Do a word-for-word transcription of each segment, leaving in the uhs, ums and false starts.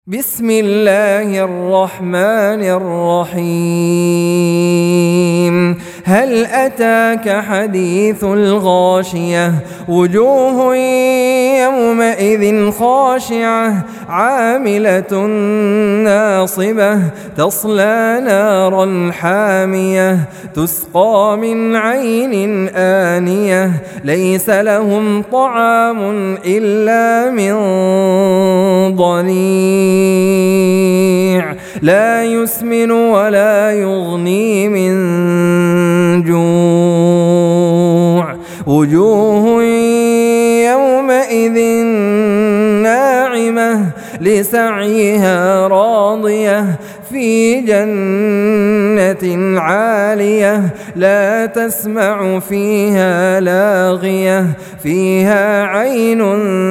بسم الله الرحمن الرحيم. هل أتاك حديث الغاشية؟ وجوه يومئذ خاشعة عاملة ناصبة تصلى نارا حامية تسقى من عين آنية ليس لهم طعام إلا من ضريع لا يسمن ولا يغني من جوع. وجوه يومئذ ناعمة لسعيها راضية في جنة عالية لا تسمع فيها لاغية فيها عين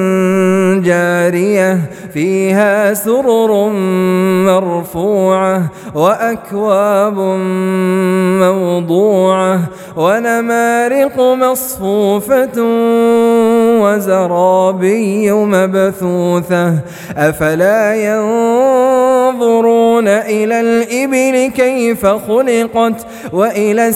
جارية فيها سرر مرفوعة وأكواب موضوعة ونمارق مصفوفة وزرابي مبثوثة. أفلا ينظرون إلى الإبل كيف خلقت وإلى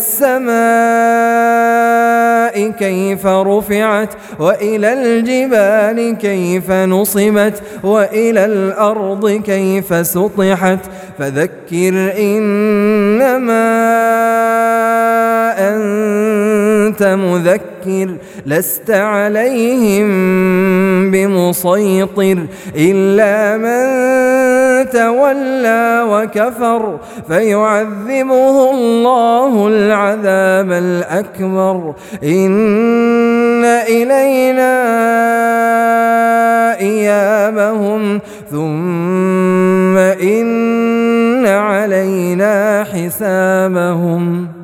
السماء كيف رفعت وإلى الجبال كيف نصبت وإلى الأرض كيف سطحت. فذكر إنما أنت مذكر لست عليهم بمسيطر إلا من تولى وكفر فيعذبه الله العذاب الأكبر. إن إلينا إيابهم ثم إن علينا حسابهم.